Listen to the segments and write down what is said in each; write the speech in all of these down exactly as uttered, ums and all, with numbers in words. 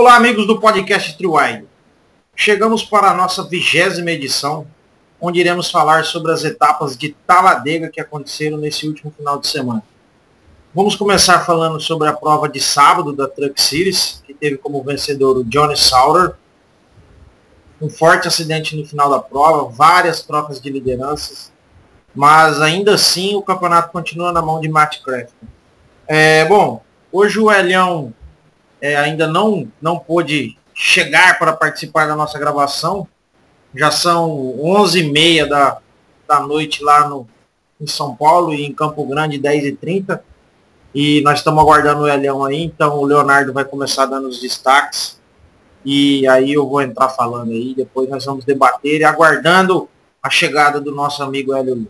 Olá, amigos do podcast Triwide. Chegamos para a nossa vigésima edição, onde iremos falar sobre as etapas de Talladega que aconteceram nesse último final de semana. Vamos começar falando sobre a prova de sábado da Truck Series, que teve como vencedor o Johnny Sauter. Um forte acidente no final da prova, várias trocas de lideranças, mas ainda assim o campeonato continua na mão de Matt Crafton. É, bom, hoje o Elião é, ainda não, não pôde chegar para participar da nossa gravação. Já são onze e meia da, da noite lá no, em São Paulo e em Campo Grande, dez e trinta. E nós estamos aguardando o Elião aí, então o Leonardo vai começar dando os destaques. E aí eu vou entrar falando aí, depois nós vamos debater e aguardando a chegada do nosso amigo Hélio.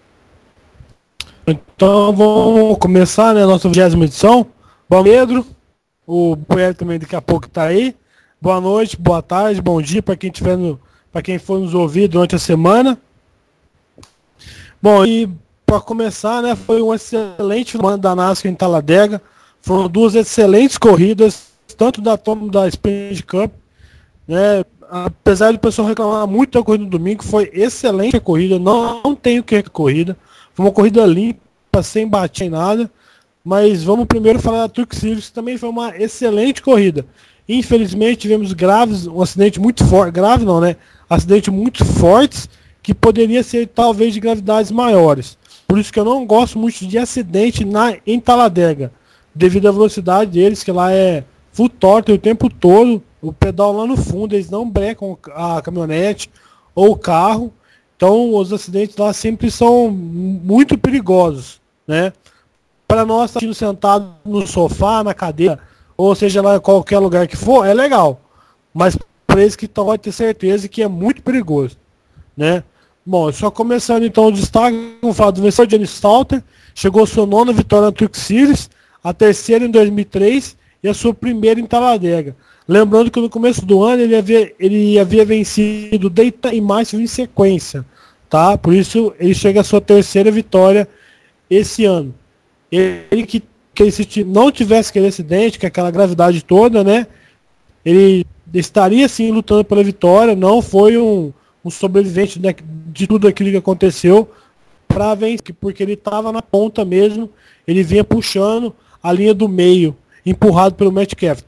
Então vamos começar, né, a nossa vigésima edição. Bom, Pedro, o Pedro também daqui a pouco está aí. Boa noite, boa tarde, bom dia para quem tiver no, para quem for nos ouvir durante a semana. Bom, e para começar, né, foi um excelente semana da NASCAR em Talladega. Foram duas excelentes corridas, tanto da Tom da Sprint Cup, né? Apesar do pessoal reclamar muito da corrida no domingo, foi excelente a corrida, não, não tenho que reclamar corrida. Foi uma corrida limpa, sem bater em nada. Mas vamos primeiro falar da Truck Series, que também foi uma excelente corrida. Infelizmente tivemos graves, um acidente muito forte, grave não, né? Acidentes muito fortes, que poderia ser talvez de gravidades maiores. Por isso que eu não gosto muito de acidente na, em Talladega, devido à velocidade deles, que lá é full torque o tempo todo, o pedal lá no fundo, eles não brecam a caminhonete ou o carro. Então os acidentes lá sempre são muito perigosos, né? Para nós estar sentado no sofá, na cadeira, ou seja lá em qualquer lugar que for, é legal. Mas para eles que estão, vai ter certeza que é muito perigoso, né? Bom, só começando então o destaque, vamos falar do vencedor Johnny Sauter, chegou a sua nona vitória na Truck Series, a terceira em dois mil e três e a sua primeira em Talladega. Lembrando que no começo do ano ele havia, ele havia vencido Daytona e Martinsville em sequência, tá? Por isso ele chega à sua terceira vitória esse ano. Ele que, que se não tivesse aquele acidente, que aquela gravidade toda, né? Ele estaria sim lutando pela vitória, não foi um, um sobrevivente de, de tudo aquilo que aconteceu para vencer, porque ele estava na ponta mesmo, ele vinha puxando a linha do meio, empurrado pelo Matt Crafton.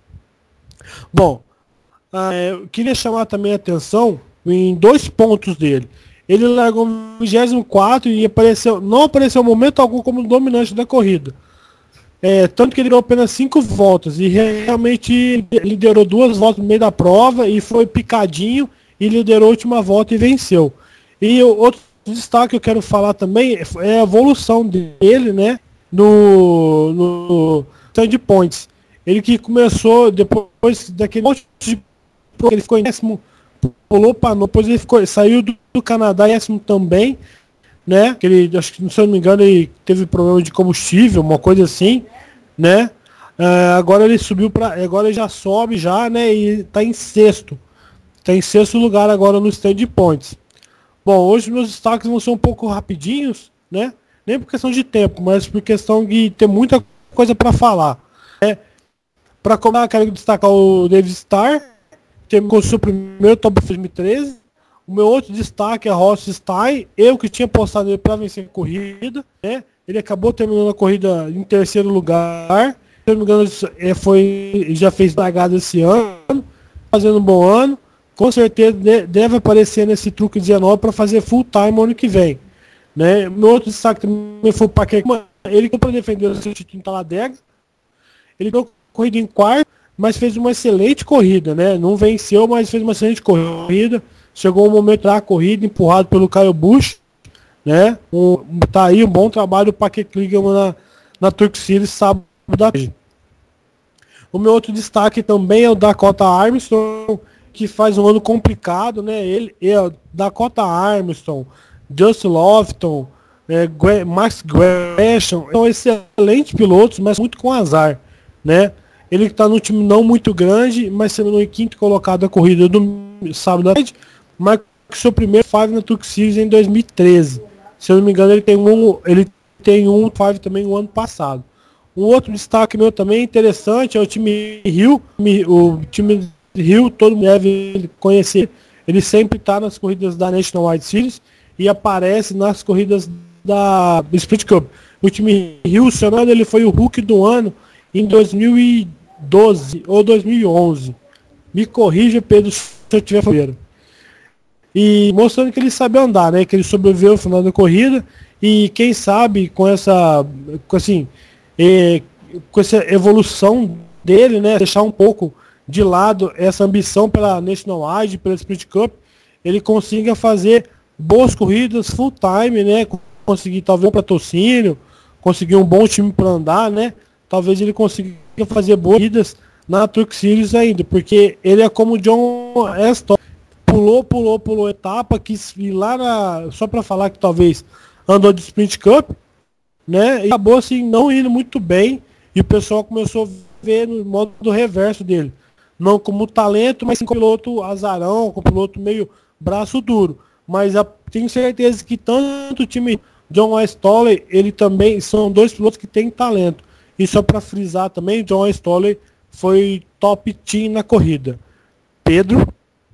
Bom, é, eu queria chamar também a atenção em dois pontos dele. Ele largou no vigésimo quarto e apareceu, não apareceu em momento algum como dominante da corrida. É, tanto que ele deu apenas cinco voltas e realmente liderou duas voltas no meio da prova e foi picadinho e liderou a última volta e venceu. E o outro destaque que eu quero falar também é a evolução dele, né, no, no Stand Points. Ele que começou depois daquele monte de ele ficou em décimo, pulou para depois ele ficou, saiu do, do Canadá em décimo também, né? Que ele, acho que se eu não me engano, ele teve problema de combustível, uma coisa assim, né? Uh, agora ele subiu para, agora ele já sobe já, né? E está em sexto, está em sexto lugar agora no Stand Points. Bom, hoje meus destaques vão ser um pouco rapidinhos, né? Nem por questão de tempo, mas por questão de ter muita coisa para falar, né? Para começar, quero destacar o David Starr, que terminou o seu primeiro top dois mil e treze. O meu outro destaque é Ross Stein, eu que tinha postado ele para vencer a corrida, né? Ele acabou terminando a corrida em terceiro lugar. Se não me engano, foi, já fez largada esse ano, fazendo um bom ano. Com certeza deve aparecer nesse truque dezenove para fazer full time ano que vem, né? Meu outro destaque também foi o Paquet, ele que para defender o seu título em Talladega. Ele deu corrida em quarto, mas fez uma excelente corrida, né? Não venceu, mas fez uma excelente corrida. Chegou um momento da corrida, empurrado pelo Kyle Busch, né? Um, tá aí um bom trabalho do Paquet Kligerman na, na Truck Series sábado da tarde. O meu outro destaque também é o Dakota Armstrong, que faz um ano complicado, né? Ele é o Dakota Armstrong, Justin Lofton, é, Max Gresham, são excelentes pilotos, mas muito com azar, né? Ele está no time não muito grande, mas terminou em quinto colocado a corrida do sábado da tarde, mas seu primeiro five na Truck Series em dois mil e treze. Se eu não me engano, ele tem um, ele tem um five também no ano passado. Um outro destaque meu também interessante é o time Rio. O time Rio, todo mundo deve conhecer. Ele sempre está nas corridas da Nationwide Series e aparece nas corridas da Sprint Cup. O time Rio, se eu não me engano, ele foi o Hulk do ano em dois mil e doze ou dois mil e onze. Me corrija, Pedro, se eu tiver falando. E mostrando que ele sabe andar, né? Que ele sobreviveu no final da corrida e quem sabe com essa, com, assim, é, com essa evolução dele, né? Deixar um pouco de lado essa ambição pela Nationwide, pela Sprint Cup, ele consiga fazer boas corridas full time, né? Conseguir talvez um patrocínio, conseguir um bom time para andar, né? Talvez ele consiga fazer boas corridas na Truck Series ainda, porque ele é como o John Aston. Pulou, pulou, pulou etapa, quis ir lá na... Só para falar que talvez andou de Sprint Cup, né? E acabou assim, não indo muito bem. E o pessoal começou a ver no modo do reverso dele. Não como talento, mas sim como piloto azarão, como piloto meio braço duro. Mas a, tenho certeza que tanto o time John Stoller, ele também são dois pilotos que têm talento. E só para frisar também, John Stoller foi top team na corrida. Pedro?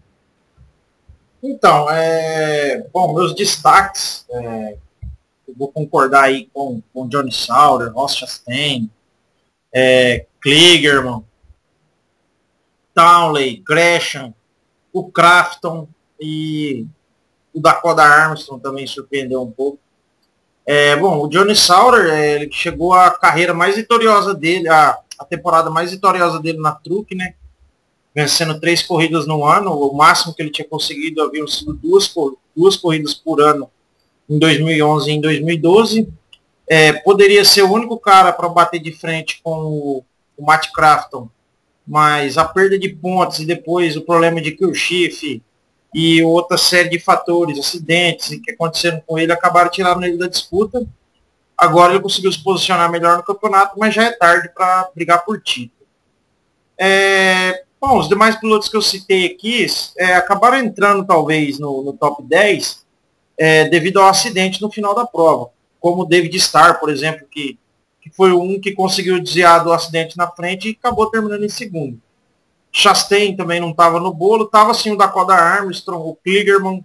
Então, é, bom, meus destaques, é, eu vou concordar aí com, com Johnny Sauter, Ross Chastain, é, Kligerman, Townley, Gresham, o Crafton e o Dakota Armstrong também surpreendeu um pouco. É, bom, o Johnny Sauter, é, ele chegou à carreira mais vitoriosa dele, a, a temporada mais vitoriosa dele na Truck, né? Vencendo três corridas no ano, o máximo que ele tinha conseguido haviam sido duas, duas corridas por ano em dois mil e onze e em dois mil e doze. É, poderia ser o único cara para bater de frente com o, o Matt Crafton, mas a perda de pontos e depois o problema de kill shift e outra série de fatores, acidentes que aconteceram com ele, acabaram tirando ele da disputa. Agora ele conseguiu se posicionar melhor no campeonato, mas já é tarde para brigar por título. É, bom, os demais pilotos que eu citei aqui é, acabaram entrando talvez no, no top dez é, devido ao acidente no final da prova, como o David Starr, por exemplo, que, que foi um que conseguiu desviar do acidente na frente e acabou terminando em segundo. Chastain também não estava no bolo, estava sim o Dakota Armstrong, o Kligerman,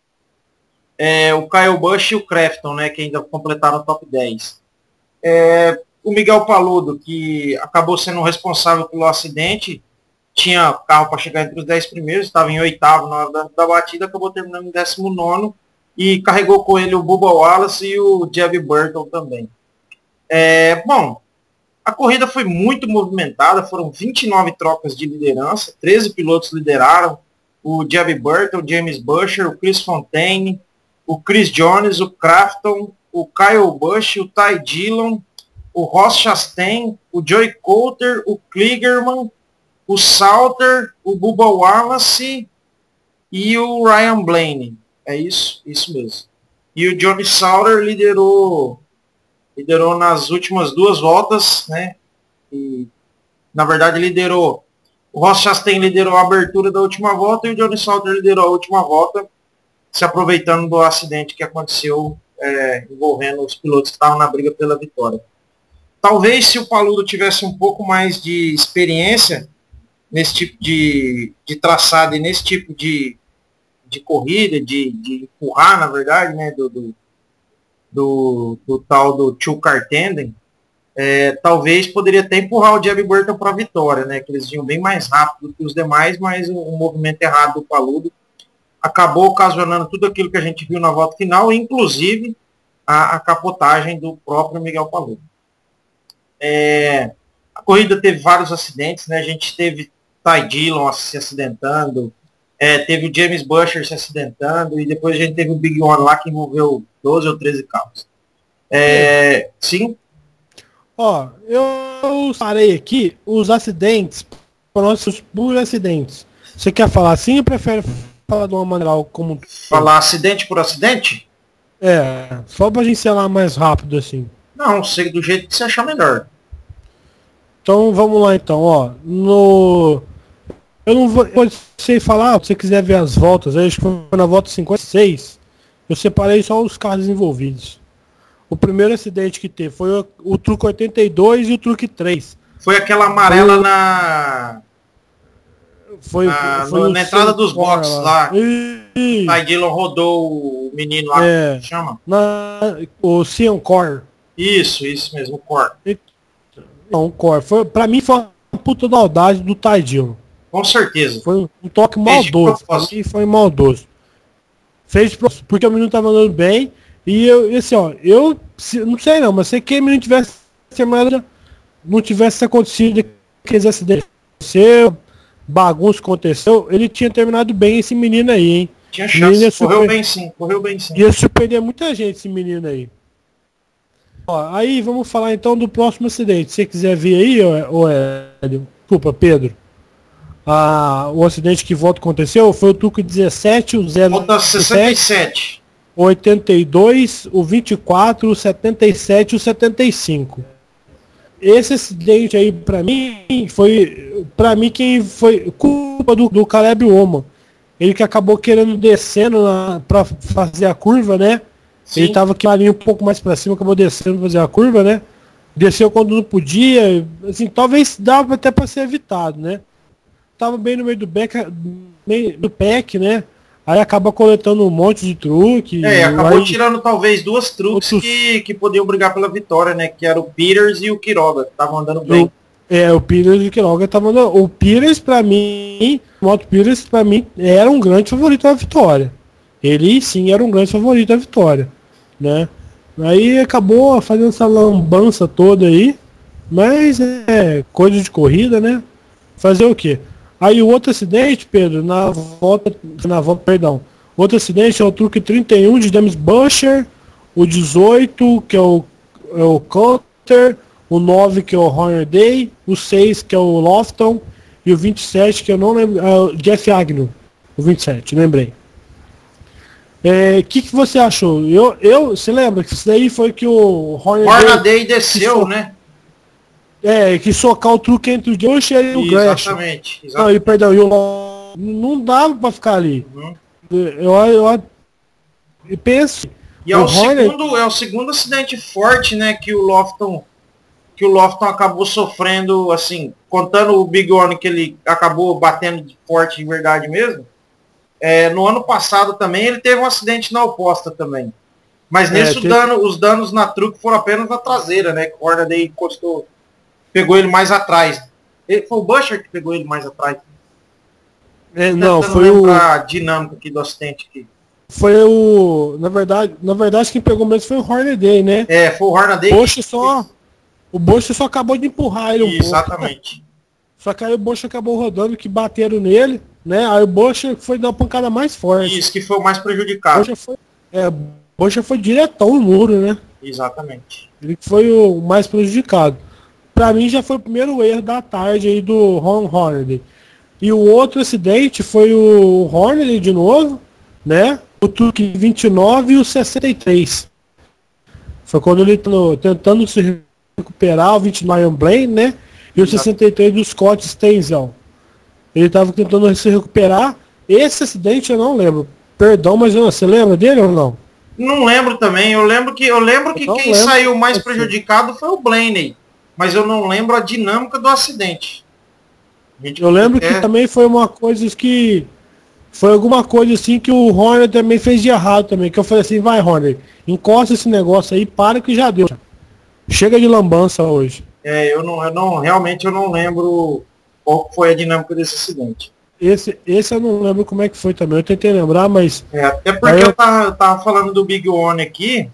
é, o Kyle Busch e o Crafton, né, que ainda completaram o top dez. É, o Miguel Paludo, que acabou sendo responsável pelo acidente, tinha carro para chegar entre os dez primeiros, estava em oitavo na hora da, da batida, acabou terminando em décimo nono e carregou com ele o Bubba Wallace e o Jeb Burton também. É, bom, a corrida foi muito movimentada, foram vinte e nove trocas de liderança, treze pilotos lideraram, o Jeb Burton, o James Buescher, o Chris Fontaine, o Chris Jones, o Crafton, o Kyle Busch, o Ty Dillon, o Ross Chastain, o Joey Coulter, o Kligerman, o Sauter, o Bubba Wallace e o Ryan Blaney. É isso? Isso mesmo. E o Johnny Sauter liderou liderou nas últimas duas voltas, né? E, na verdade, liderou. O Ross Chastain liderou a abertura da última volta e o Johnny Sauter liderou a última volta, se aproveitando do acidente que aconteceu é, envolvendo os pilotos que estavam na briga pela vitória. Talvez se o Paludo tivesse um pouco mais de experiência nesse tipo de, de traçado e nesse tipo de, de corrida, de, de empurrar, na verdade, né, do, do, do, do tal do two-car tandem, é, talvez poderia até empurrar o Jeb Burton para a vitória, né, que eles iam bem mais rápido que os demais, mas o, o movimento errado do Paludo acabou ocasionando tudo aquilo que a gente viu na volta final, inclusive a, a capotagem do próprio Miguel Paludo. É, a corrida teve vários acidentes, né? A gente teve Ty Dillon se acidentando, é, teve o James Buescher se acidentando, e depois a gente teve o Big One lá que envolveu doze ou treze carros. É, sim? Ó, eu parei aqui os acidentes, nossos por acidentes. Você quer falar assim ou prefere falar de uma maneira como... Falar acidente por acidente? É, só pra gente ensinar mais rápido assim. Não, sei do jeito que você achar melhor. Então vamos lá então, ó. No. Eu não vou. Eu sei falar, se você quiser ver as voltas, acho que foi na volta cinquenta e seis. Eu separei só os carros envolvidos. o primeiro acidente que teve. Foi o, o truque oitenta e dois e o truque três. Foi aquela amarela foi, na... Foi, na, foi no, na entrada dos boxes lá. E... Aí Dillon rodou o menino lá, é, como chama? Na, o Cian Core. Isso, isso mesmo, o Core. Não, o Core. Foi, pra mim foi uma puta maldade do Ty Dillon. Com certeza. Foi um toque maldoso. Pra mim foi maldoso. Fez porque o menino tava andando bem. E eu, assim, ó, eu não sei não, mas sei que o menino tivesse não tivesse acontecido aqueles acidentes aconteceu, bagunça aconteceu, ele tinha terminado bem esse menino aí, hein? Tinha chance, correu super... bem sim, correu bem sim. Ia surpreender muita gente esse menino aí. Ó, aí vamos falar então do próximo acidente. Se você quiser ver aí, ô Hélio, desculpa, Pedro. Ah, o acidente que volta aconteceu foi o truque dezessete, o zero sessenta e sete. O oitenta e dois, o vinte e quatro, o setenta e sete e o setenta e cinco. Esse acidente aí, pra mim, foi. Pra mim, quem foi culpa do, do Caleb Oman. Ele que acabou querendo descendo na, pra fazer a curva, né? Sim. Ele tava aqui um pouco mais pra cima, acabou descendo pra fazer a curva, né? Desceu quando não podia. Assim, talvez dava até pra ser evitado, né? Tava bem no meio do back, meio do pack, né? Aí acaba coletando um monte de truque. É, acabou aí... tirando talvez duas truques Outros... que, que podiam brigar pela vitória, né? Que era o Peters e o Quiroga, que estavam andando bem. O, é, o Peters e o Quiroga estavam andando. O Peters, pra mim, o Moto Peters, pra mim, era um grande favorito à vitória. Ele sim era um grande favorito à vitória, né? Aí acabou fazendo essa lambança toda aí. Mas é coisa de corrida, né? Fazer o quê? Aí o outro acidente, Pedro, na volta, na volta, perdão, outro acidente é o truque trinta e um de James Buescher, o dezoito, que é o, é o Coulter, o nove, que é o Hornaday, o seis, que é o Lofton, e o vinte e sete, que eu não lembro, é o Jeff Agnew, o vinte e sete, lembrei. O é, que, que você achou? Eu, eu, você lembra que isso daí foi que o Hornaday, Hornaday desceu, né? É, que socar o truque entre o Buescher e o Gresham. Exatamente. exatamente. Não, e perdão, e o não dava pra ficar ali. Uhum. Eu, eu, eu, eu penso. E é o, o segundo, é o segundo acidente forte, né, que o Lofton que o Lofton acabou sofrendo, assim, contando o Big One que ele acabou batendo de forte de verdade mesmo. É, no ano passado também ele teve um acidente na oposta também. Mas nesse é, teve... dano, os danos na truque foram apenas na traseira, né? Que o Hornaday encostou. Pegou ele mais atrás. Ele, foi o Buescher que pegou ele mais atrás. É, não, foi o... a dinâmica aqui do acidente aqui. Foi o... Na verdade, na verdade quem pegou mesmo foi o Hornaday, né? É, foi o Hornaday. Buescher só... O Buescher só acabou de empurrar ele um Exatamente. pouco. Só que aí o Buescher acabou rodando, que bateram nele, né? Aí o Buescher foi dar uma pancada mais forte. Isso, que foi o mais prejudicado. Buescher foi... É, o Buescher foi diretão no muro, né? Exatamente. Ele foi o mais prejudicado. Pra mim já foi o primeiro erro da tarde aí do Ron Hornaday. E o outro acidente foi o Hornaday de novo, né? O truque vinte e nove e o sessenta e três. Foi quando ele tentando, tentando se recuperar, o vinte e nove Iron Blaine, né? E o Exato. sessenta e três do Scott Stenzel. Ele tava tentando se recuperar. Esse acidente eu não lembro. Perdão, mas você lembra dele ou não? Não lembro também. Eu lembro que, eu lembro que eu quem lembro. saiu mais prejudicado foi o Blaney. Mas eu não lembro a dinâmica do acidente. Eu lembro é... que também foi uma coisa que... Foi alguma coisa assim que o Horner também fez de errado também. Que eu falei assim, vai Horner, encosta esse negócio aí, para que já deu. Chega de lambança hoje. É, eu não, eu não, realmente eu não lembro qual foi a dinâmica desse acidente. Esse, esse eu não lembro como é que foi também. Eu tentei lembrar, mas... É, até porque eu... eu, tava, eu tava falando do Big One aqui.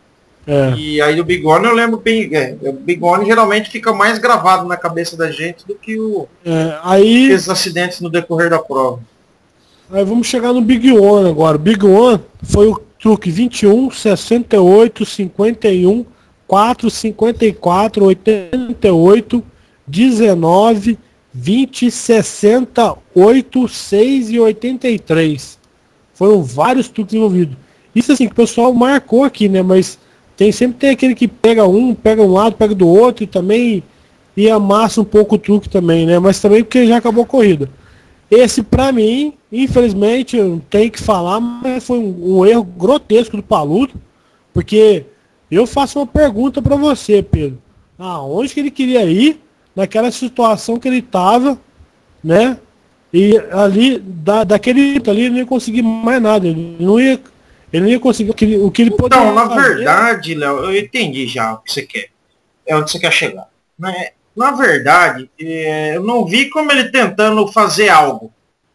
É. E aí o Big One eu lembro bem, é, o Big One geralmente fica mais gravado na cabeça da gente do que o, é, aí, esses acidentes no decorrer da prova. Aí vamos chegar no Big One agora. O Big One foi o truque vinte e um, sessenta e oito, cinquenta e um, quatro, cinquenta e quatro, oitenta e oito, dezenove, vinte, sessenta, oito, seis e oitenta e três. Foram vários truques envolvidos. Isso assim que o pessoal marcou aqui, né? Mas tem sempre tem aquele que pega um, pega um lado, pega do outro e também e amassa um pouco o truque também, né? Mas também porque já acabou a corrida. Esse pra mim, infelizmente, eu tenho que falar, mas foi um, um erro grotesco do Paludo, porque Eu faço uma pergunta para você, Pedro. Aonde que ele queria ir naquela situação que ele estava, né? E ali, da, daquele ali, ele não ia conseguir mais nada. Ele não ia, ele não ia conseguir o que ele, o que ele poderia Então, na fazer. verdade, Léo, eu entendi já o que você quer. É onde você quer chegar. Né? Na verdade, é, eu não vi como ele tentando fazer algo.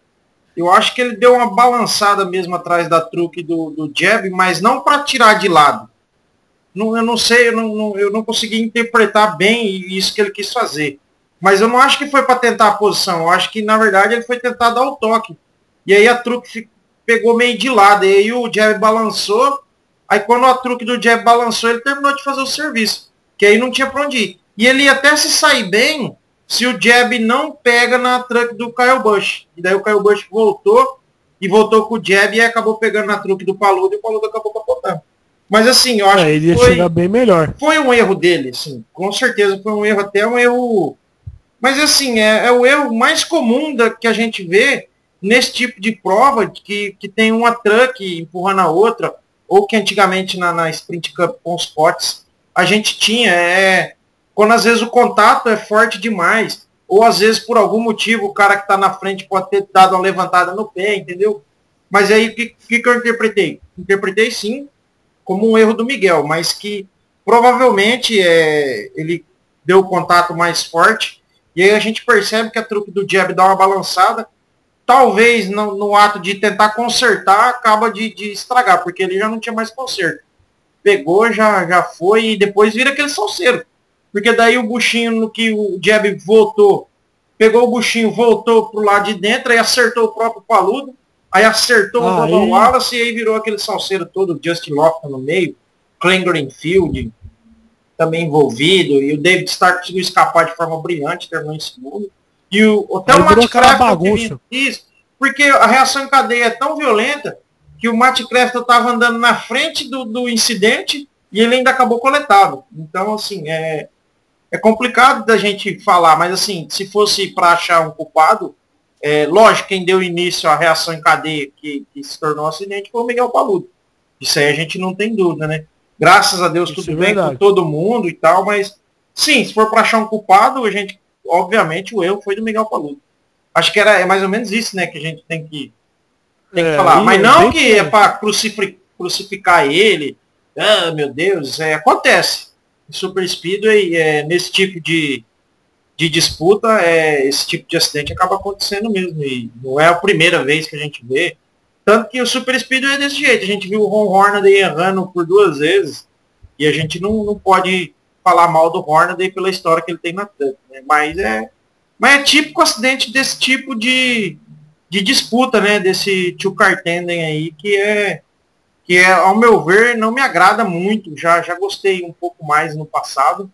Eu acho que ele deu uma balançada mesmo atrás da truque do, do jab, mas não para tirar de lado. Não, eu não sei, eu não, não, eu não consegui interpretar bem isso que ele quis fazer. Mas eu não acho que foi para tentar a posição. Eu acho que, na verdade, ele foi tentar dar o toque. E aí a truque pegou meio de lado. E aí o jab balançou. Aí quando a truque do jab balançou, ele terminou de fazer o serviço. Que aí não tinha para onde ir. E ele ia até se sair bem se o jab não pega na truque do Kyle Busch. E daí o Kyle Busch voltou. E voltou com o jab e acabou pegando na truque do Paludo. E o Paludo acabou capotando. Mas assim, eu acho é, ele ia que foi, chegar bem melhor. Foi um erro dele, assim. Com certeza foi um erro, até um erro... Mas assim, é, é o erro mais comum da, que a gente vê nesse tipo de prova, que, que tem uma truck empurrando a outra, ou que antigamente na, na Sprint Cup com os potes a gente tinha, é, quando às vezes o contato é forte demais, ou às vezes por algum motivo o cara que está na frente pode ter dado uma levantada no pé, entendeu? Mas aí o que, que, que eu interpretei? Interpretei sim como um erro do Miguel, mas que provavelmente é, ele deu o contato mais forte. E aí a gente percebe que a truque do jab dá uma balançada. Talvez no, no ato de tentar consertar, acaba de, de estragar, porque ele já não tinha mais conserto. Pegou, já, já foi e depois vira aquele salseiro. Porque daí o buchinho, no que o jab voltou, pegou o buchinho, voltou pro lado de dentro, aí acertou o próprio Paludo, aí acertou ah, o Bubba Wallace e aí virou aquele salseiro todo, Justin Lofton no meio, Glenn Greenfield também envolvido, e o David Stark conseguiu escapar de forma brilhante, terminou em segundo. E o, até o Matt Crafton, isso, porque a reação em cadeia é tão violenta que o Matt Crafton estava andando na frente do, do incidente e ele ainda acabou coletado. Então, assim, é, é complicado da gente falar, mas assim, se fosse para achar um culpado, é, lógico, quem deu início à reação em cadeia que, que se tornou um acidente foi o Miguel Paludo. Isso aí a gente não tem dúvida, né? Graças a Deus Isso tudo é bem com todo mundo e tal, mas sim, se for para achar um culpado, a gente, obviamente, o erro foi do Miguel Paludo. Acho que era é mais ou menos isso, né, que a gente tem que, tem que é, falar. Mas não que é para crucificar, crucificar ele. Ah, meu Deus, é, acontece. Em Super Speedway, é, nesse tipo de, de disputa, é, esse tipo de acidente acaba acontecendo mesmo. E não é a primeira vez que a gente vê. Tanto que o Super Speedway é desse jeito. A gente viu o Ron Hornaday errando por duas vezes. E a gente não, não pode falar mal do Hornaday pela história que ele tem na truck. Né? Mas, é, mas é típico acidente desse tipo de, de disputa, né? Desse two-car tandem aí, que é, que é, ao meu ver, não me agrada muito. Já, já gostei um pouco mais no passado.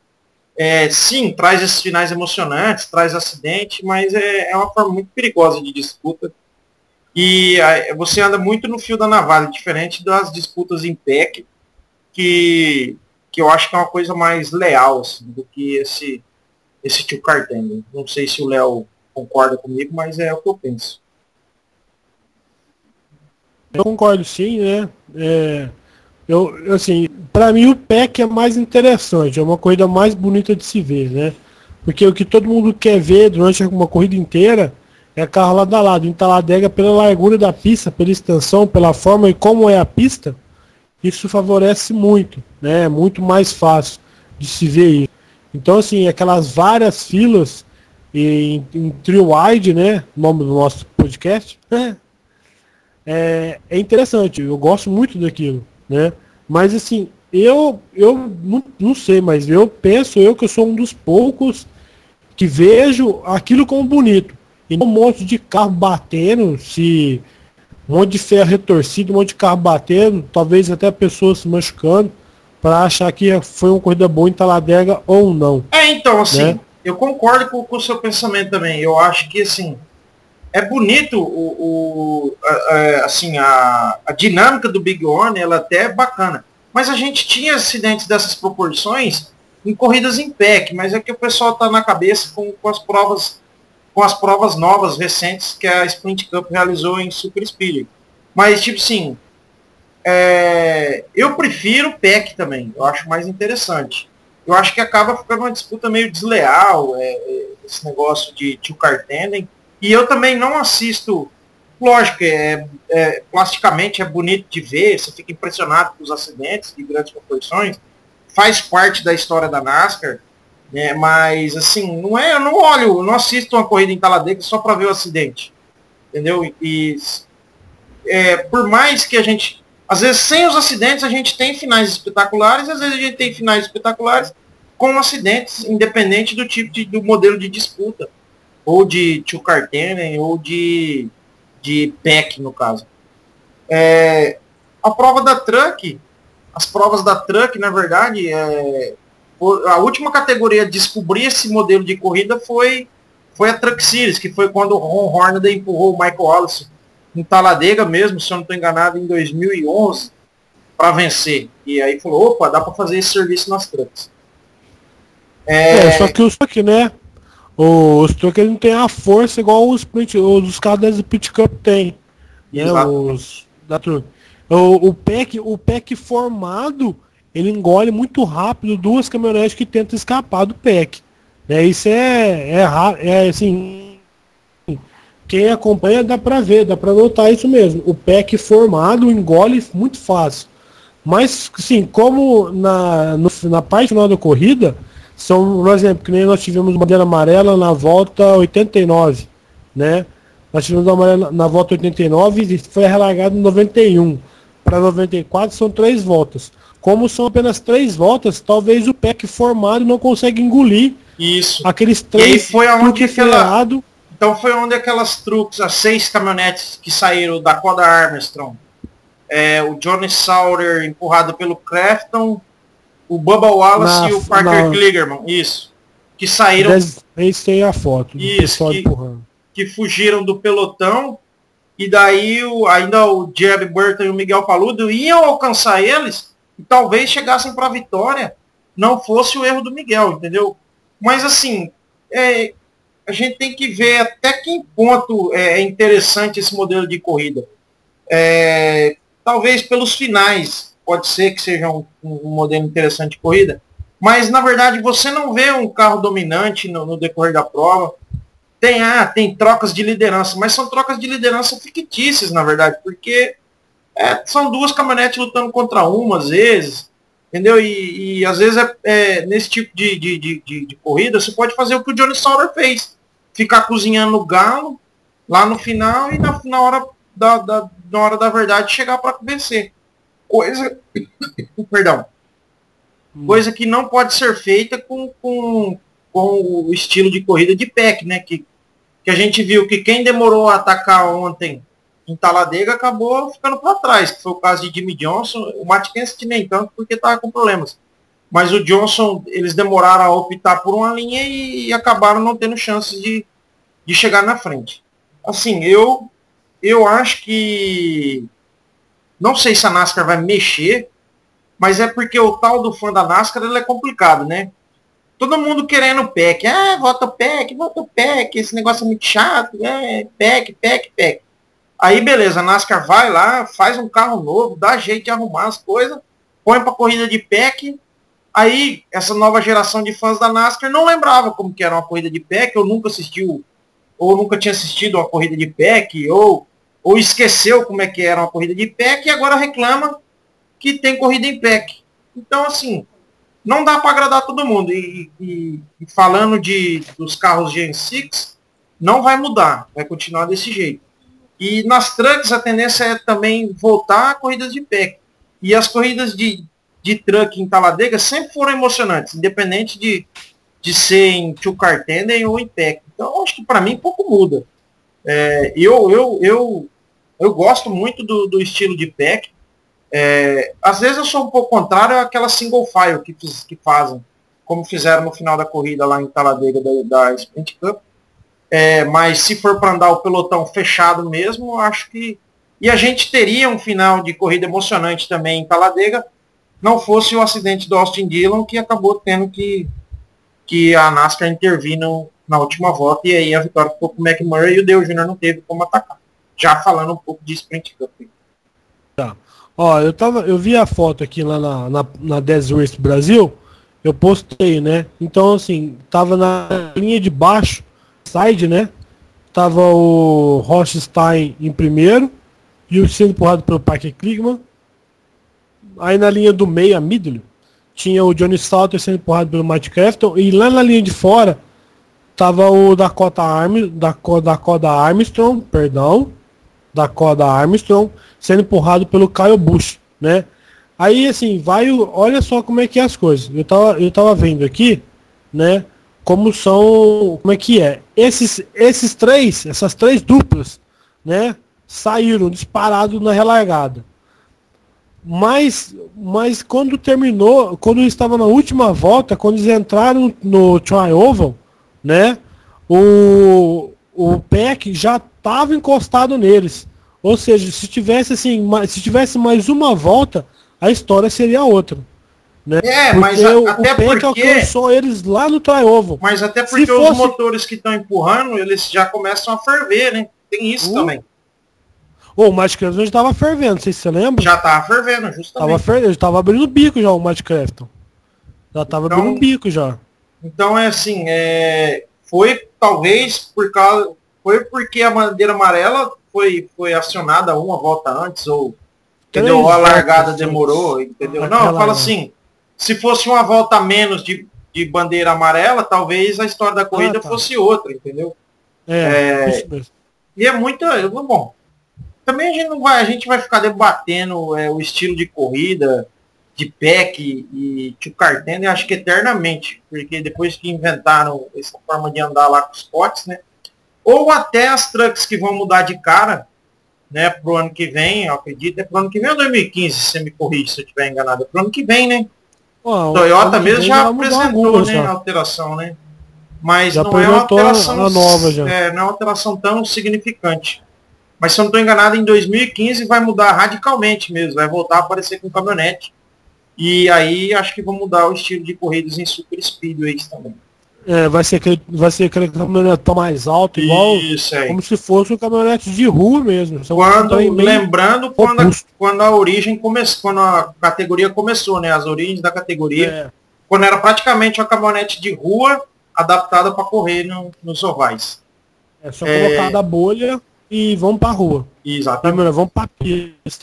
É, sim, traz esses finais emocionantes, traz acidente, mas é, é uma forma muito perigosa de disputa. E aí, você anda muito no fio da navalha, diferente das disputas em P E C, que, que eu acho que é uma coisa mais leal assim, do que esse, esse two-car tandem. Não sei se o Léo concorda comigo, mas é o que eu penso. Eu concordo sim, né? É, eu, assim, para mim o P E C é mais interessante, é uma corrida mais bonita de se ver, né? Porque o que todo mundo quer ver durante uma corrida inteira é carro lado a lado, em Talladega, pela largura da pista, pela extensão, pela forma e como é a pista, isso favorece muito, né? É muito mais fácil de se ver isso. Então, assim, aquelas várias filas em, em trio wide, né? O nome do nosso podcast, é, é interessante, eu gosto muito daquilo, né? Mas, assim, eu, eu não, não sei, mas eu penso, eu que eu sou um dos poucos que vejo aquilo como bonito. E um monte de carro batendo, se um monte de ferro retorcido, um monte de carro batendo, talvez até pessoas se machucando, para achar que foi uma corrida boa em Talladega ou não. É, então, assim, né? Eu concordo com, com o seu pensamento também. Eu acho que, assim, é bonito o, o a, a, assim, a, a dinâmica do Big One, ela até é bacana. Mas a gente tinha acidentes dessas proporções em corridas em P E C, mas é que o pessoal tá na cabeça com, com as provas com as provas novas, recentes, que a Sprint Cup realizou em Super Speed. Mas, tipo assim, É, eu prefiro o P E C também, eu acho mais interessante. Eu acho que acaba ficando uma disputa meio desleal, é, é, esse negócio de tio Cartenden. E eu também não assisto, lógico, é, é, plasticamente é bonito de ver, você fica impressionado com os acidentes de grandes proporções, faz parte da história da NASCAR, né, mas assim, não é, eu não olho, eu não assisto uma corrida em Talladega só para ver o acidente, entendeu? E é, por mais que a gente, às vezes sem os acidentes a gente tem finais espetaculares, às vezes a gente tem finais espetaculares com acidentes, independente do tipo de, do modelo de disputa, ou de tio Cartenen, ou de, de P E C, no caso. É, a prova da Truck, as provas da Truck, na verdade, é, a última categoria a descobrir esse modelo de corrida foi, foi a Truck Series, que foi quando o Ron Hornaday empurrou o Michael Wallace em Talladega mesmo, se eu não estou enganado, em dois mil e onze, para vencer. E aí falou, opa, dá para fazer esse serviço nas Trucks. É, é só que o Truck, né? Os Truck não tem a força igual os, os carros da Pit Cup tem. Né, os, da Truck. O, o, P E C, o P E C formado, ele engole muito rápido duas caminhonetes que tentam escapar do P E C. Né, isso é, é, é assim, quem acompanha dá pra ver, dá pra notar isso mesmo. O P E C formado engole muito fácil. Mas, assim, como na, no, na parte final da corrida, são, por exemplo, que nem nós tivemos bandeira amarela na volta oitenta e nove, né? Nós tivemos a amarela na volta oitenta e nove e foi relargado em noventa e um. Para noventa e quatro são três voltas. Como são apenas três voltas, talvez o P E C formado não consiga engolir isso. Aqueles três foi aonde aquela... freado. Então foi onde aquelas truques, as seis caminhonetes que saíram da Coda Armstrong, é, o Johnny Sauter empurrado pelo Crafton, o Bubba Wallace na, e o Parker na... Kligerman, isso, que saíram... Esse tem a foto, isso, que, que fugiram do pelotão, e daí o, ainda o Jeb Burton e o Miguel Paludo iam alcançar eles, e talvez chegassem para a vitória, não fosse o erro do Miguel, entendeu? Mas assim, é, a gente tem que ver até que ponto é interessante esse modelo de corrida. É, talvez pelos finais, pode ser que seja um, um modelo interessante de corrida, mas na verdade você não vê um carro dominante no, no decorrer da prova. Tem, ah, tem trocas de liderança, mas são trocas de liderança fictícias, na verdade, porque é, são duas caminhonetes lutando contra uma, às vezes, entendeu? E, e às vezes é, é, nesse tipo de, de, de, de, de corrida, você pode fazer o que o Johnny Sauter fez, ficar cozinhando o galo lá no final e na, na, hora, da, da, na hora da verdade chegar para vencer. Coisa, perdão, hum. coisa que não pode ser feita com, com, com o estilo de corrida de P E C, né? Que, que a gente viu que quem demorou a atacar ontem em Talladega acabou ficando para trás, que foi o caso de Jimmy Johnson, o Matt Kenseth nem tanto porque estava com problemas. Mas o Johnson, eles demoraram a optar por uma linha e, e acabaram não tendo chances de, de chegar na frente. Assim, eu, eu acho que... Não sei se a NASCAR vai mexer, mas é porque o tal do fã da NASCAR ele é complicado, né? Todo mundo querendo o P E C. Ah, vota o P E C, vota o P E C, esse negócio é muito chato. É, P E C, P E C, P E C. Aí, beleza, a NASCAR vai lá, faz um carro novo, dá jeito de arrumar as coisas, põe pra corrida de P E C. Aí, essa nova geração de fãs da NASCAR não lembrava como que era uma corrida de P E C, ou nunca assistiu, ou nunca tinha assistido uma corrida de P E C, ou, ou esqueceu como é que era uma corrida de P E C, e agora reclama que tem corrida em P E C. Então, assim, não dá para agradar todo mundo. E, e, e falando de, dos carros Gen seis, não vai mudar, vai continuar desse jeito. E nas trucks a tendência é também voltar a corridas de P E C. E as corridas de, de truck em Talladega sempre foram emocionantes, independente de, de ser em Tio Cartenden ou em P E C. Então, acho que para mim pouco muda. É, eu, eu, eu, eu gosto muito do, do estilo de P E C. É, às vezes eu sou um pouco contrário àquela single file que, que fazem, como fizeram no final da corrida lá em Talladega da, da Sprint Cup. É, mas se for para andar o pelotão fechado mesmo, eu acho que... E a gente teria um final de corrida emocionante também em Talladega, não fosse o acidente do Austin Dillon, que acabou tendo que, que a NASCAR intervir no, na última volta, e aí a vitória ficou com o McMurray e o Dale Júnior não teve como atacar. Já falando um pouco de Sprint Cup. Tá. Ó, eu tava, eu vi a foto aqui lá na, na, na dez Race Brasil, eu postei, né? Então, assim, tava na linha de baixo, side, né? Tava o Rothstein em primeiro, e o sendo empurrado pelo Parker Kligerman. Aí na linha do meio, a middle, tinha o Johnny Salter sendo empurrado pelo Matt Crafton, e lá na linha de fora, tava o Dakota, Arm, Dakota, Dakota Armstrong, perdão, Dakota Armstrong, sendo empurrado pelo Kyle Busch, né? Aí, assim, vai, olha só como é que é as coisas. Eu tava, eu tava vendo aqui, né, como são, como é que é. Esses, esses três, essas três duplas, né, saíram disparados na relargada. Mas, mas quando terminou, quando eles estavam na última volta, quando eles entraram no Tri-Oval, né, o, o Peck já estava encostado neles. Ou seja, se tivesse assim, se tivesse mais uma volta, a história seria outra. Né? É, porque mas a, o, até o Peck porque... alcançou eles lá no Tri-Oval. Mas até porque se os fosse... motores que estão empurrando, eles já começam a ferver, né? Tem isso uh. também. Oh, o Matt Crafton já estava fervendo, não sei se você lembra. Já estava fervendo, justamente. Tava fervendo, estava abrindo o bico já o Matt Crafton. Já estava então, abrindo o bico já. Então é assim, é... foi talvez por causa... Foi porque a bandeira amarela foi, foi acionada uma volta antes, ou entendeu? A largada demorou, entendeu? Aquela... Não, eu falo assim, se fosse uma volta a menos de, de bandeira amarela, talvez a história da corrida ah, tá. fosse outra, entendeu? É, é... Isso mesmo. E é muita... Bom, também a gente não vai, a gente vai ficar debatendo é, o estilo de corrida de Peck e Tio Cartender, acho que eternamente, porque depois que inventaram essa forma de andar lá com os potes, né? Ou até as trucks que vão mudar de cara, né, pro ano que vem, eu acredito, é pro ano que vem ou dois mil e quinze, se você me corrige se eu estiver enganado, é pro ano que vem, né? Oh, Toyota mesmo já apresentou, algumas, né, a alteração, né? Mas já não é uma alteração, a nova já. É, não é uma alteração tão significante. Mas se eu não estou enganado, em dois mil e quinze vai mudar radicalmente mesmo, vai voltar a aparecer com caminhonete. E aí acho que vão mudar o estilo de corridas em super speedways também. É, vai ser aquele, vai ser aquele caminhonete mais alto, igual Isso aí. Como se fosse um caminhonete de rua mesmo. Quando, lembrando quando a, quando a origem começou, quando a categoria começou, né? As origens da categoria, é. Quando era praticamente uma caminhonete de rua adaptada para correr no, nos ovais. É só é... colocar da bolha e vamos para a rua. Exatamente. Vamos para a pista.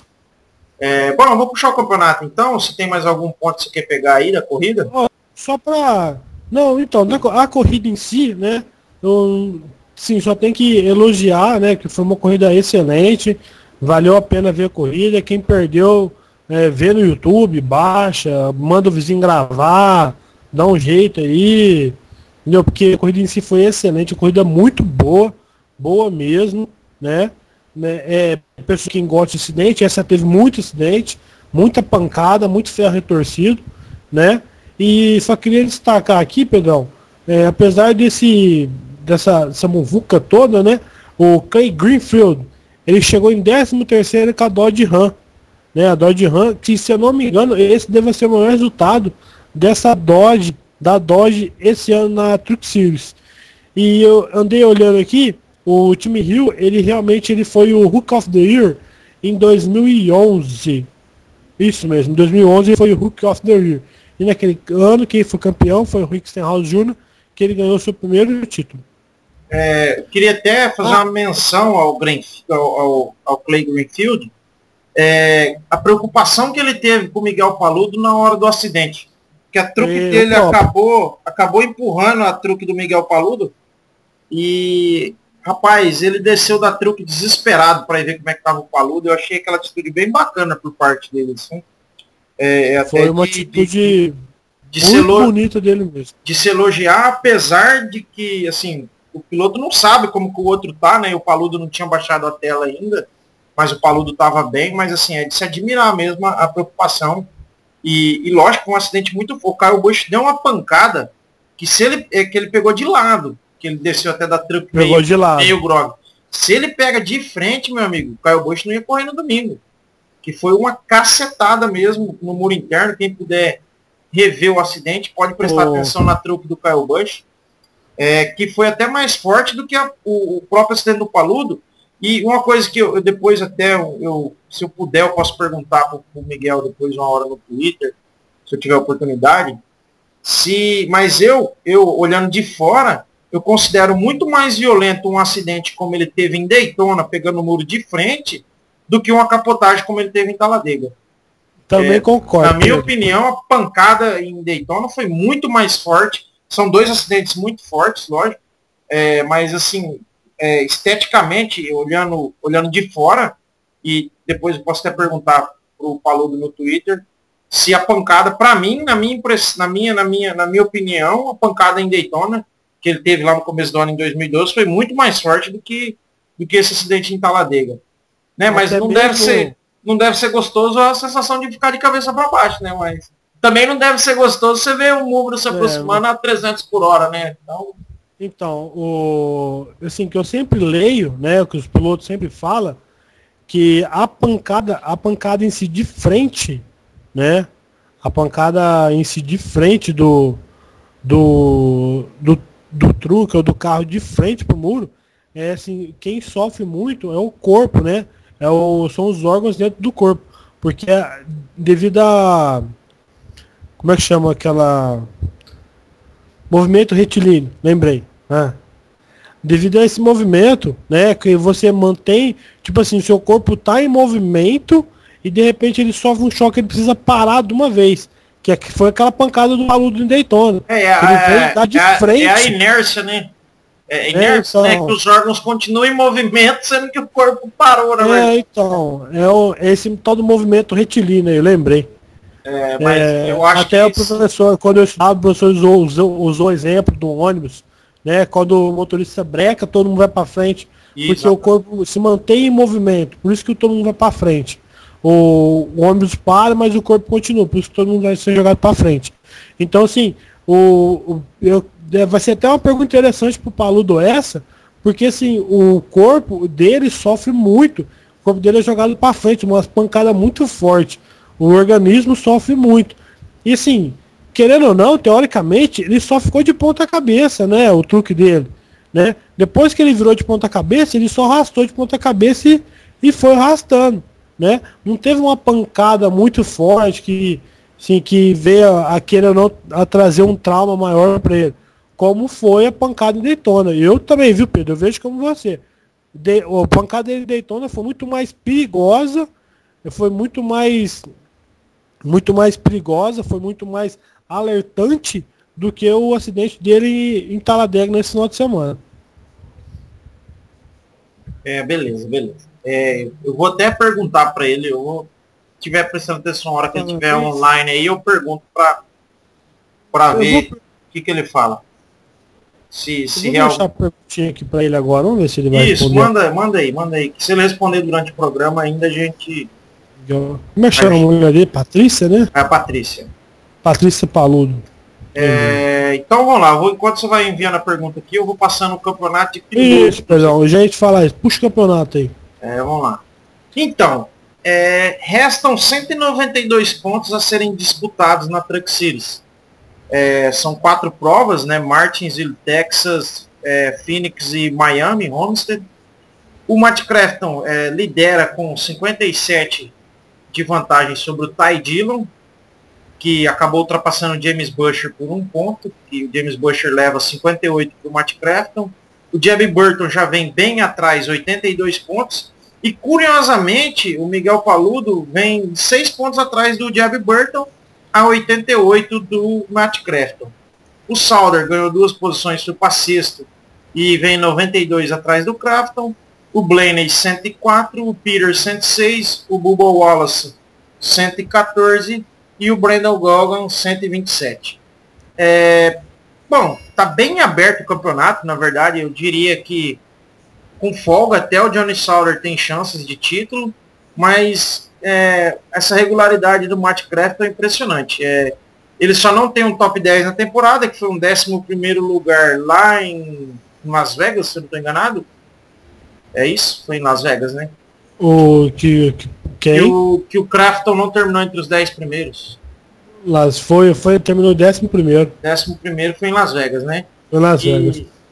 É, bom, vamos puxar o campeonato então. Se tem mais algum ponto que você quer pegar aí da corrida? Só para... Não, então, a corrida em si, né, eu, sim, só tem que elogiar, né, que foi uma corrida excelente, valeu a pena ver a corrida, quem perdeu, é, vê no YouTube, baixa, manda o vizinho gravar, dá um jeito aí, entendeu, porque a corrida em si foi excelente, a corrida muito boa, boa mesmo, né, né é, pessoa que gosta de acidente, essa teve muito acidente, muita pancada, muito ferro retorcido, né. E só queria destacar aqui, Pedrão, é, apesar desse, dessa, dessa muvuca toda, né, o Clay Greenfield, ele chegou em décimo terceiro com a Dodge Ram, né, a Dodge Ram, que se eu não me engano, esse deve ser o maior resultado dessa Dodge, da Dodge esse ano na Truck Series. E eu andei olhando aqui, o Tim Hill, ele realmente ele foi o Hook of the Year em dois mil e onze. Isso mesmo, em dois mil e onze ele foi o Hook of the Year. E naquele ano quem foi campeão foi o Rick Stenhouse Júnior, que ele ganhou seu primeiro título. É, eu queria até fazer ah. uma menção ao, Greenfield, ao, ao, ao Clay Greenfield, é, a preocupação que ele teve com o Miguel Paludo na hora do acidente. Que a truque e, dele acabou, acabou empurrando a truque do Miguel Paludo e, rapaz, ele desceu da truque desesperado para ver como é que estava o Paludo. Eu achei aquela atitude bem bacana por parte dele, assim. É, Foi uma de, atitude de, de muito elo... bonita dele mesmo. De se elogiar, apesar de que, assim, o piloto não sabe como que o outro tá, né? E o Paludo não tinha baixado a tela ainda, mas o Paludo tava bem, mas assim, é de se admirar mesmo a, a preocupação. E, e lógico, um acidente muito focado. O Busch deu uma pancada que se ele, é, que ele pegou de lado, que ele desceu até da truck meio, de lado. meio grog. Se ele pega de frente, meu amigo, o Kyle Busch não ia correr no domingo. Que foi uma cacetada mesmo no muro interno. Quem puder rever o acidente, pode prestar oh. atenção na truque do Kyle Busch, é, que foi até mais forte do que a, o, o próprio acidente do Paludo, E uma coisa que eu, eu depois até, eu, se eu puder, eu posso perguntar para o Miguel depois uma hora no Twitter, se eu tiver oportunidade, se, mas eu, eu, olhando de fora, eu considero muito mais violento um acidente como ele teve em Daytona, pegando o muro de frente, do que uma capotagem como ele teve em Talladega. Também é, concordo. Na minha opinião, a pancada em Daytona foi muito mais forte. São dois acidentes muito fortes, lógico. É, mas, assim, é, esteticamente, olhando, olhando de fora, e depois eu posso até perguntar para o Paludo no Twitter, se a pancada, para mim, na minha, na, minha, na, minha, na minha opinião, a pancada em Daytona, que ele teve lá no começo do ano, em dois mil e doze, foi muito mais forte do que, do que esse acidente em Talladega. Né? Mas não mesmo... deve ser... Não deve ser gostoso a sensação de ficar de cabeça para baixo, né? Mas também não deve ser gostoso você ver um número se aproximando é, a trezentos por hora, né? Então, então o, assim, que eu sempre leio, né? O que os pilotos sempre falam, que a pancada, a pancada em si de frente, né? A pancada em si de frente do, do, do, do truque ou do carro de frente pro muro, é assim, quem sofre muito é o corpo, né? É o, são os órgãos dentro do corpo. Porque devido a... Como é que chama aquela... Movimento retilíneo, lembrei. Né? Devido a esse movimento, né, que você mantém, tipo assim, o seu corpo está em movimento e de repente ele sofre um choque, ele precisa parar de uma vez. Que, é, que foi aquela pancada do Paludo em Daytona. É, é, ele veio dar de é, frente. É a inércia, né? É inércia, é, então, né? Que os órgãos continuam em movimento, sendo que o corpo parou, né? É, verdade. Então, é, o, é esse tal do movimento retilíneo, eu lembrei. É, mas é, eu acho até que o professor, isso... quando eu estudava, o professor usou, usou, usou o exemplo do ônibus, né? Quando o motorista breca, todo mundo vai para frente, isso, porque o corpo se mantém em movimento, por isso que todo mundo vai para frente. O, o ônibus para, mas o corpo continua, por isso que todo mundo vai ser jogado para frente. Então, assim, o, o, eu, vai ser até uma pergunta interessante pro Paludo essa, porque assim, o corpo dele sofre muito, o corpo dele é jogado para frente, uma pancada muito forte, o organismo sofre muito. E assim, querendo ou não, teoricamente, ele só ficou de ponta cabeça, né, o truque dele, né? Depois que ele virou de ponta cabeça, ele só arrastou de ponta cabeça e, e foi arrastando, né? Não teve uma pancada muito forte que, assim, que veio a, querer ou não a trazer um trauma maior para ele, como foi a pancada em Daytona. Eu também, viu, Pedro? Eu vejo como você. De, a pancada dele em Daytona foi muito mais perigosa, foi muito mais muito mais perigosa, foi muito mais alertante do que o acidente dele em Talladega nesse final de semana. É, beleza, beleza. É, eu vou até perguntar para ele, eu vou, se tiver prestando atenção na hora que ele estiver online aí, eu pergunto para para ver vou... o que, que ele fala. Se, se vou real... deixar a perguntinha aqui para ele agora, vamos ver se ele vai Isso, responder. manda, manda aí, manda aí. Se ele responder durante o programa, ainda a gente... Como é que chama a mulher dele? Patrícia, né? É a Patrícia. Patrícia Paludo. É, então vamos lá, vou, enquanto você vai enviando a pergunta aqui, eu vou passando o campeonato de Isso, perdão, o gente fala isso. Puxa o campeonato aí. É, vamos lá. Então, é, restam cento e noventa e dois pontos a serem disputados na Truck Series. É, são quatro provas, né? Martinsville, Texas, é, Phoenix e Miami, Homestead. O Matt Crafton é, lidera com cinquenta e sete de vantagem sobre o Ty Dillon, que acabou ultrapassando o James Buescher por um ponto, que o James Buescher leva cinquenta e oito para o Matt Crafton. O Jeb Burton já vem bem atrás, oitenta e dois pontos. E, curiosamente, o Miguel Paludo vem seis pontos atrás do Jeb Burton, a oitenta e oito do Matt Crafton. O Sauder ganhou duas posições, foi para sexto, e vem noventa e dois atrás do Crafton. O Blaney cento e quatro, o Peter cento e seis, o Bubba Wallace cento e quatorze e o Brandon Gogan cento e vinte e sete. É, bom, tá bem aberto o campeonato, na verdade, eu diria que com folga até o Johnny Sauter tem chances de título, mas é, essa regularidade do Matt Crafton é impressionante. É, ele só não tem um top dez na temporada, que foi um décimo primeiro lugar lá em Las Vegas, se eu não estou enganado. É isso? Foi em Las Vegas, né? O que, que, que, o, que o Crafton não terminou entre os dez primeiros. Las foi, foi terminou décimo primeiro. Décimo primeiro foi em Las Vegas, né? Foi em Las Vegas. E,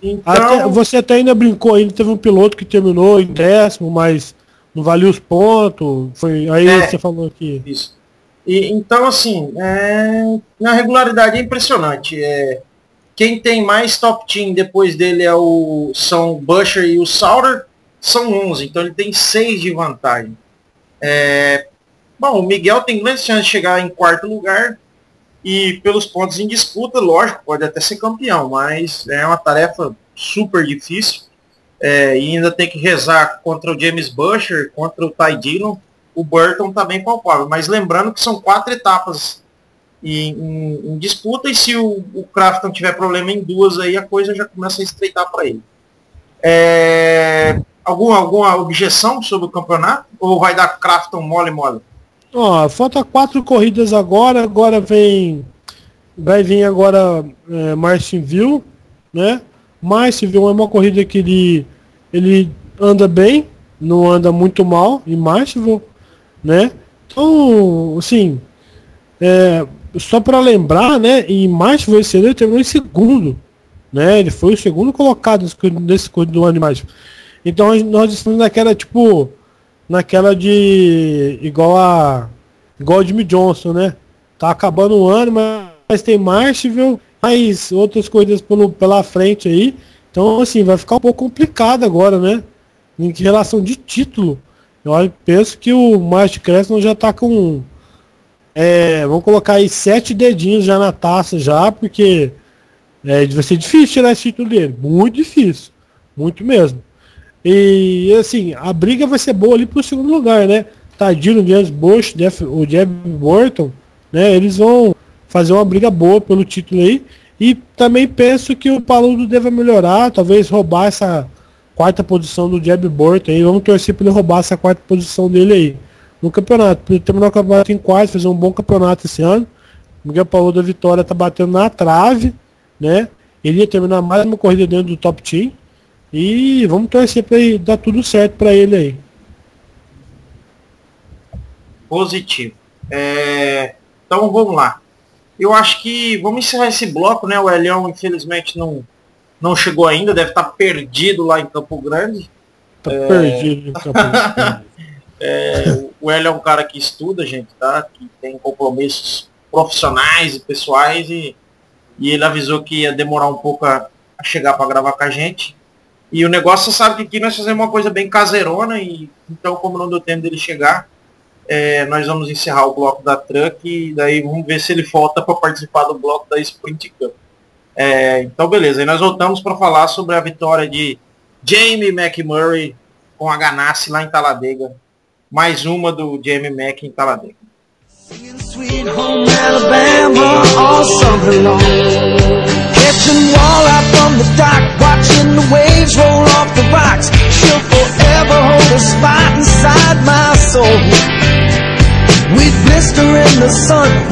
Então... Até, você até ainda brincou, ainda teve um piloto que terminou em décimo, mas não valia os pontos. Foi, aí é, você falou aqui. Isso. E, então, assim, é, a regularidade é impressionante. É, quem tem mais top team depois dele é o, são o Buescher e o Sauter, são onze, então ele tem seis de vantagem. É, bom, o Miguel tem grandes chances de chegar em quarto lugar, e pelos pontos em disputa, lógico, pode até ser campeão, mas é uma tarefa super difícil. É, e ainda tem que rezar contra o James Buescher, contra o Ty Dillon. O Burton está bem palpável, mas lembrando que são quatro etapas em, em, em disputa, e se o, o Crafton tiver problema em duas, aí a coisa já começa a estreitar para ele. É, alguma, alguma objeção sobre o campeonato? Ou vai dar Crafton mole mole? Ó, falta quatro corridas agora, agora vem, vai vir agora é, Martinsville, né? Martinsville é uma corrida que ele, ele anda bem, não anda muito mal em Martinsville, né? Então, assim, é, só para lembrar, né? Em Martinsville esse ano ele terminou em segundo, né? Ele foi o segundo colocado nesse corrida do ano de Martinsville. Então nós estamos naquela tipo naquela de igual a igual a Jimmy Johnson, né? Tá acabando o ano, mas tem Martinsville, mais outras coisas pelo, pela frente aí. Então, assim, vai ficar um pouco complicado agora, né? Em relação de título. Eu penso que o Martin Creston já tá com é, vamos colocar aí sete dedinhos já na taça já, porque é, vai ser difícil tirar esse título dele. Muito difícil. Muito mesmo. E assim, a briga vai ser boa ali pro segundo lugar, né? Tadinho, o James Bush, o Jeb Burton, né? Eles vão fazer uma briga boa pelo título aí. E também penso que o Paludo deve melhorar, talvez roubar essa quarta posição do Jeb Burton aí. Vamos torcer para ele roubar essa quarta posição dele aí no campeonato. Para ele terminar o campeonato em quarto, fazer um bom campeonato esse ano. O Miguel Paludo da Vitória tá batendo na trave, né? Ele ia terminar mais uma corrida dentro do top team. E vamos torcer para dar tudo certo para ele aí. Positivo. É, então vamos lá. Eu acho que vamos encerrar esse bloco, né? O Elião infelizmente não, não chegou ainda, deve estar perdido lá em Campo Grande. Tá é... perdido em Campo Grande. é, o Elião é um cara que estuda, gente, tá? Que tem compromissos profissionais e pessoais, e, e ele avisou que ia demorar um pouco a, a chegar para gravar com a gente. E o negócio, você sabe que aqui nós fazemos uma coisa bem caseirona, e então, como não deu tempo dele chegar, é, nós vamos encerrar o bloco da Truck, e daí vamos ver se ele volta para participar do bloco da Sprint Cup. É, então, beleza. Aí nós voltamos para falar sobre a vitória de Jamie McMurray com a Ganassi lá em Talladega. Mais uma do Jamie Mack em Talladega. Sweet home Alabama, all summer long. Catching walleye from the dock, watching the waves roll off the rocks. She'll forever hold a spot inside my soul. We'd blister in the sun,